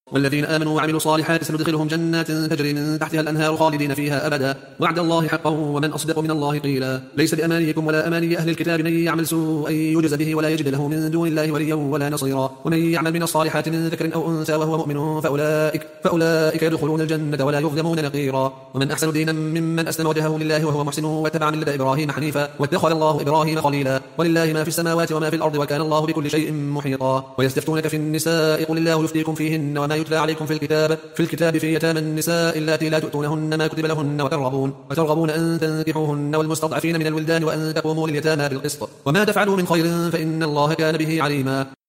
والذين آمنوا وعملوا الصالحات سندخلهم جنات تجري من تحتها الأنهار خالدين فيها أبدا وعد الله حقا ومن أصدق من الله قيلا. ليس بأمانيكم ولا أماني أهل الكتاب من يعمل سوءا يجز به ولا يجد له من دون الله وليا ولا نصيرا. ومن يعمل من الصالحات من ذكر أو أنثى وهو مؤمن فأولئك يدخلون الجنة ولا يظلمون نقيرا. ومن أحسن دينا ممن أسلم وجهه لله وهو محسن واتبع ملة إبراهيم حنيفا واتخذ الله إبراهيم خليلا. ولله ما في السماوات وما في الأرض وكان الله بكل شيء محيطا. ويستفتونك في النساء قل الله يفتيكم فيهن وما يتلى عليكم في الكتاب في يتامى النساء اللاتي لا تؤتونهن ما كتب لهن وترغبون أن تنكحوهن والمستضعفين من الولدان وأن تقوموا لليتامى بالقسط وما تفعلوا من خير فإن الله كان به عليما.